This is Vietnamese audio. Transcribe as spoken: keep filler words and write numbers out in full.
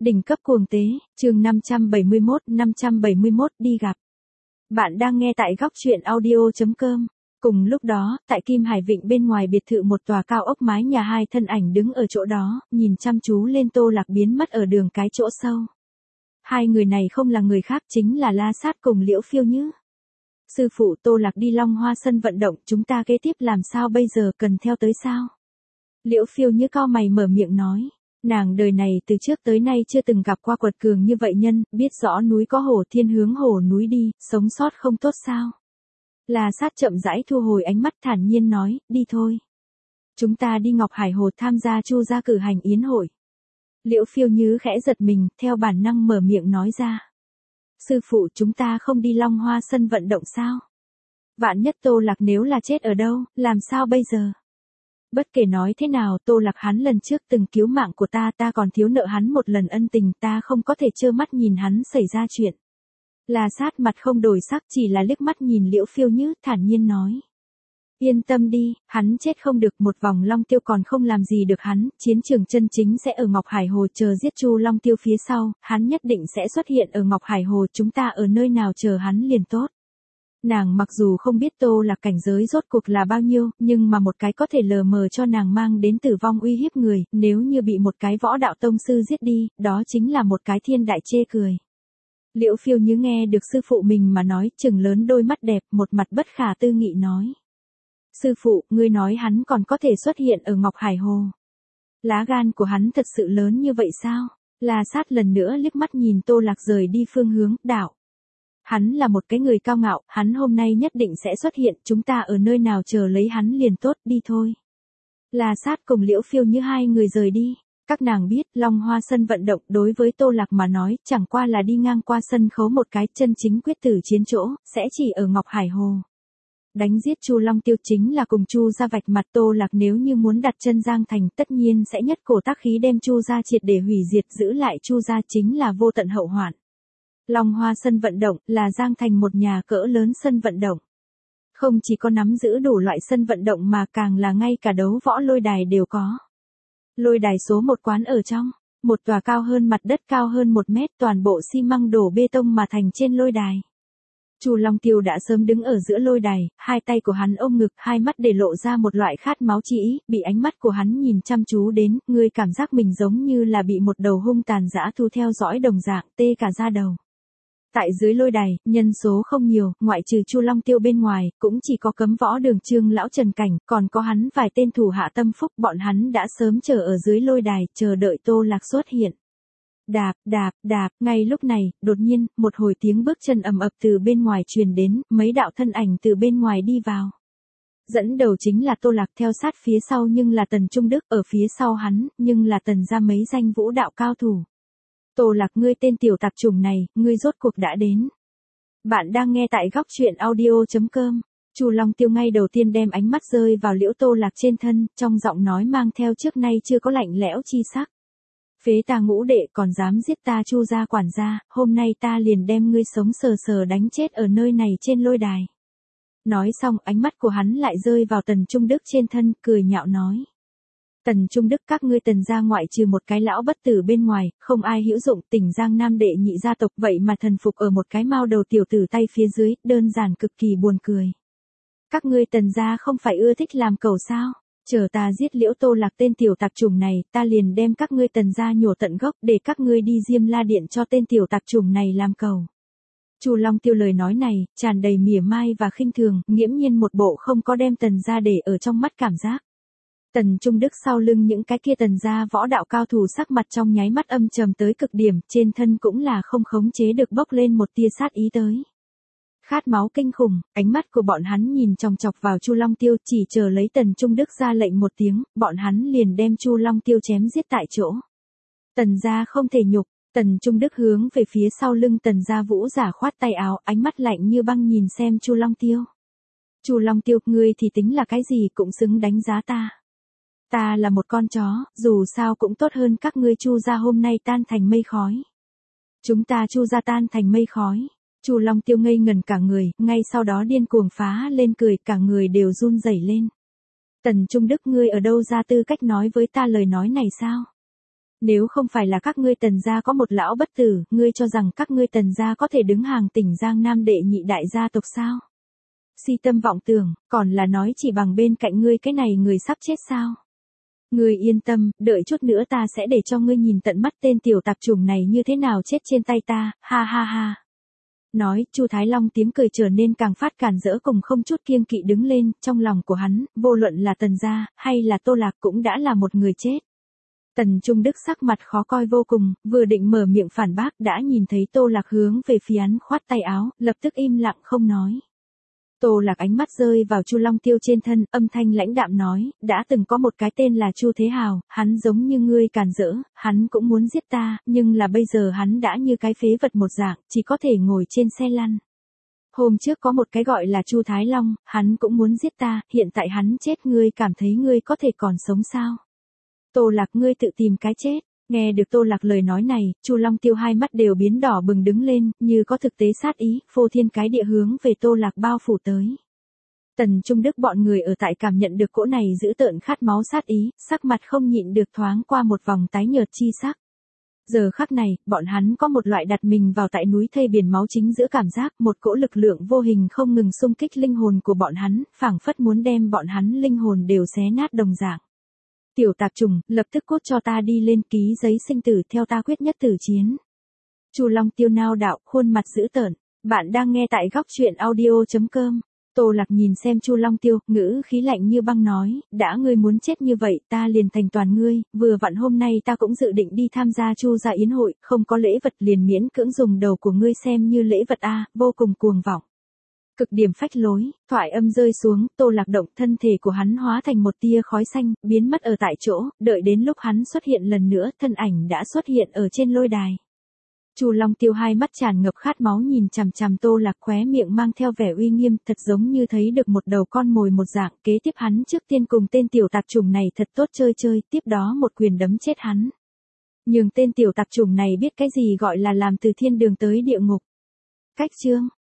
Đỉnh cấp cuồng tế, chương năm trăm bảy mươi mốt, năm trăm bảy mươi mốt đi gặp. Bạn đang nghe tại góc truyện audio.com. Cùng lúc đó, tại Kim Hải Vịnh bên ngoài biệt thự một tòa cao ốc mái nhà hai thân ảnh đứng ở chỗ đó, nhìn chăm chú lên Tô Lạc biến mất ở đường cái chỗ sâu. Hai người này không là người khác chính là La Sát cùng Liễu Phiêu Nhứ. Sư phụ, Tô Lạc đi Long Hoa sân vận động, chúng ta kế tiếp làm sao bây giờ, cần theo tới sao? Liễu Phiêu Nhứ cau mày mở miệng nói. Nàng đời này từ trước tới nay chưa từng gặp qua quật cường như vậy nhân, biết rõ núi có hổ thiên hướng hổ núi đi, sống sót không tốt sao. La Sát chậm rãi thu hồi ánh mắt thản nhiên nói, đi thôi. Chúng ta đi Ngọc Hải Hồ tham gia Chu gia cử hành yến hội. Liễu Phiêu Nhứ khẽ giật mình, theo bản năng mở miệng nói ra. Sư phụ, chúng ta không đi Long Hoa sân vận động sao? Vạn nhất Tô Lạc nếu là chết ở đâu, làm sao bây giờ? Bất kể nói thế nào, Tô Lạc hắn lần trước từng cứu mạng của ta, ta còn thiếu nợ hắn một lần ân tình, ta không có thể trơ mắt nhìn hắn xảy ra chuyện. La Sát mặt không đổi sắc, chỉ là liếc mắt nhìn Liễu Phiêu Nhứ, thản nhiên nói. Yên tâm đi, hắn chết không được, một vòng Long Tiêu còn không làm gì được hắn, chiến trường chân chính sẽ ở Ngọc Hải Hồ, chờ giết Chu Long Tiêu phía sau, hắn nhất định sẽ xuất hiện ở Ngọc Hải Hồ, chúng ta ở nơi nào chờ hắn liền tốt. Nàng mặc dù không biết Tô Lạc cảnh giới rốt cuộc là bao nhiêu, nhưng mà một cái có thể lờ mờ cho nàng mang đến tử vong uy hiếp người, nếu như bị một cái võ đạo tông sư giết đi, đó chính là một cái thiên đại chê cười. Liễu Phiêu Nhứ nghe được sư phụ mình mà nói, trừng lớn đôi mắt đẹp, một mặt bất khả tư nghị nói. Sư phụ, ngươi nói hắn còn có thể xuất hiện ở Ngọc Hải Hồ. Lá gan của hắn thật sự lớn như vậy sao? La Sát lần nữa liếc mắt nhìn Tô Lạc rời đi phương hướng, đạo. Hắn là một cái người cao ngạo, hắn hôm nay nhất định sẽ xuất hiện, chúng ta ở nơi nào chờ lấy hắn liền tốt, đi thôi. La Sát cùng Liễu Phiêu Như hai người rời đi. Các nàng biết, Long Hoa sân vận động đối với Tô Lạc mà nói, chẳng qua là đi ngang qua sân khấu một cái, chân chính quyết tử chiến chỗ, sẽ chỉ ở Ngọc Hải Hồ. Đánh giết Chu Long Tiêu chính là cùng Chu gia vạch mặt, Tô Lạc nếu như muốn đặt chân Giang Thành, tất nhiên sẽ nhất cổ tác khí đem Chu gia triệt để hủy diệt, giữ lại Chu gia chính là vô tận hậu hoạn. Long Hoa sân vận động là Giang Thành một nhà cỡ lớn sân vận động. Không chỉ có nắm giữ đủ loại sân vận động mà càng là ngay cả đấu võ lôi đài đều có. Lôi đài số một quán ở trong, một tòa cao hơn mặt đất cao hơn một mét, toàn bộ xi măng đổ bê tông mà thành trên lôi đài. Chu Long Tiêu đã sớm đứng ở giữa lôi đài, hai tay của hắn ôm ngực, hai mắt để lộ ra một loại khát máu chi ý, bị ánh mắt của hắn nhìn chăm chú đến, ngươi cảm giác mình giống như là bị một đầu hung tàn dã thu theo dõi đồng dạng, tê cả da đầu. Tại dưới lôi đài, nhân số không nhiều, ngoại trừ Chu Long Tiêu bên ngoài, cũng chỉ có Cấm Võ Đường Trương lão Trần Cảnh, còn có hắn vài tên thủ hạ tâm phúc, bọn hắn đã sớm chờ ở dưới lôi đài, chờ đợi Tô Lạc xuất hiện. Đạp, đạp, đạp, ngay lúc này, đột nhiên, một hồi tiếng bước chân ầm ập từ bên ngoài truyền đến, mấy đạo thân ảnh từ bên ngoài đi vào. Dẫn đầu chính là Tô Lạc, theo sát phía sau nhưng là Tần Trung Đức, ở phía sau hắn, nhưng là Tần gia mấy danh vũ đạo cao thủ. Tô Lạc, ngươi tên tiểu tạp chủng này, ngươi rốt cuộc đã đến. Bạn đang nghe tại góc truyện audio.com. Chu Long Tiêu ngay đầu tiên đem ánh mắt rơi vào Liễu Tô Lạc trên thân, trong giọng nói mang theo trước nay chưa có lạnh lẽo chi sắc. Phế ta ngũ đệ, còn dám giết ta Chu gia quản gia, hôm nay ta liền đem ngươi sống sờ sờ đánh chết ở nơi này trên lôi đài. Nói xong, ánh mắt của hắn lại rơi vào Tần Trung Đức trên thân, cười nhạo nói. Tần Trung Đức, các ngươi Tần gia ngoại trừ một cái lão bất tử bên ngoài, không ai hữu dụng, tỉnh Giang Nam đệ nhị gia tộc, vậy mà thần phục ở một cái mao đầu tiểu tử tay phía dưới, đơn giản cực kỳ buồn cười. Các ngươi Tần gia không phải ưa thích làm cẩu sao? Chờ ta giết Liễu Tô Lạc tên tiểu tạp chủng này, ta liền đem các ngươi Tần gia nhổ tận gốc, để các ngươi đi Diêm La Điện cho tên tiểu tạp chủng này làm cẩu. Chu Long Tiêu lời nói này, tràn đầy mỉa mai và khinh thường, nghiễm nhiên một bộ không có đem Tần gia để ở trong mắt cảm giác. Tần Trung Đức sau lưng những cái kia Tần gia võ đạo cao thủ sắc mặt trong nháy mắt âm trầm tới cực điểm, trên thân cũng là không khống chế được bốc lên một tia sát ý tới. Khát máu kinh khủng, ánh mắt của bọn hắn nhìn chòng chọc vào Chu Long Tiêu, chỉ chờ lấy Tần Trung Đức ra lệnh một tiếng, bọn hắn liền đem Chu Long Tiêu chém giết tại chỗ. Tần gia không thể nhục, Tần Trung Đức hướng về phía sau lưng Tần gia vũ giả khoát tay áo, ánh mắt lạnh như băng nhìn xem Chu Long Tiêu. Chu Long Tiêu, ngươi thì tính là cái gì cũng xứng đánh giá ta. Ta là một con chó, dù sao cũng tốt hơn các ngươi Chu gia hôm nay tan thành mây khói. Chúng ta Chu gia tan thành mây khói. Chu Long Tiêu ngây ngần cả người, ngay sau đó điên cuồng phá lên cười, cả người đều run rẩy lên. Tần Trung Đức, ngươi ở đâu ra tư cách nói với ta lời nói này sao? Nếu không phải là các ngươi Tần gia có một lão bất tử, ngươi cho rằng các ngươi Tần gia có thể đứng hàng tỉnh Giang Nam đệ nhị đại gia tộc sao? Si tâm vọng tưởng, còn là nói chỉ bằng bên cạnh ngươi cái này người sắp chết sao? Ngươi yên tâm, đợi chút nữa ta sẽ để cho ngươi nhìn tận mắt tên tiểu tạp chủng này như thế nào chết trên tay ta, ha ha ha. Nói, Chu Thái Long tiếng cười trở nên càng phát càn rỡ cùng không chút kiêng kỵ đứng lên, trong lòng của hắn, vô luận là Tần gia, hay là Tô Lạc cũng đã là một người chết. Tần Trung Đức sắc mặt khó coi vô cùng, vừa định mở miệng phản bác đã nhìn thấy Tô Lạc hướng về phía hắn khoát tay áo, lập tức im lặng không nói. Tô Lạc ánh mắt rơi vào Chu Long Tiêu trên thân, âm thanh lãnh đạm nói, đã từng có một cái tên là Chu Thế Hào, hắn giống như ngươi càn rỡ, hắn cũng muốn giết ta, nhưng là bây giờ hắn đã như cái phế vật một dạng, chỉ có thể ngồi trên xe lăn. Hôm trước có một cái gọi là Chu Thái Long, hắn cũng muốn giết ta, hiện tại hắn chết, ngươi cảm thấy ngươi có thể còn sống sao? Tô Lạc, ngươi tự tìm cái chết. Nghe được Tô Lạc lời nói này, Chu Long Tiêu hai mắt đều biến đỏ bừng đứng lên, như có thực tế sát ý, phô thiên cái địa hướng về Tô Lạc bao phủ tới. Tần Trung Đức bọn người ở tại cảm nhận được cỗ này giữ tợn khát máu sát ý, sắc mặt không nhịn được thoáng qua một vòng tái nhợt chi sắc. Giờ khắc này, bọn hắn có một loại đặt mình vào tại núi thây biển máu chính giữa cảm giác, một cỗ lực lượng vô hình không ngừng xung kích linh hồn của bọn hắn, phảng phất muốn đem bọn hắn linh hồn đều xé nát đồng dạng. Tiểu tạp trùng, lập tức cốt cho ta đi lên ký giấy sinh tử theo ta quyết nhất tử chiến. Chu Long Tiêu nao đạo, khuôn mặt dữ tợn. Bạn đang nghe tại góc truyện audio chấm com. Tô Lạc nhìn xem Chu Long Tiêu, ngữ khí lạnh như băng nói, đã ngươi muốn chết như vậy, ta liền thành toàn ngươi, vừa vặn hôm nay ta cũng dự định đi tham gia Chu gia yến hội, không có lễ vật liền miễn cưỡng dùng đầu của ngươi xem như lễ vật a, vô cùng cuồng vọng. Cực điểm phách lối, thoại âm rơi xuống, Tô Lạc động, thân thể của hắn hóa thành một tia khói xanh, biến mất ở tại chỗ, đợi đến lúc hắn xuất hiện lần nữa, thân ảnh đã xuất hiện ở trên lôi đài. Chu Long Tiêu hai mắt tràn ngập khát máu nhìn chằm chằm Tô Lạc, khóe miệng mang theo vẻ uy nghiêm, thật giống như thấy được một đầu con mồi một dạng, kế tiếp hắn trước tiên cùng tên tiểu tạp chủng này thật tốt chơi chơi, tiếp đó một quyền đấm chết hắn. Nhưng tên tiểu tạp chủng này biết cái gì gọi là làm từ thiên đường tới địa ngục. Cách chương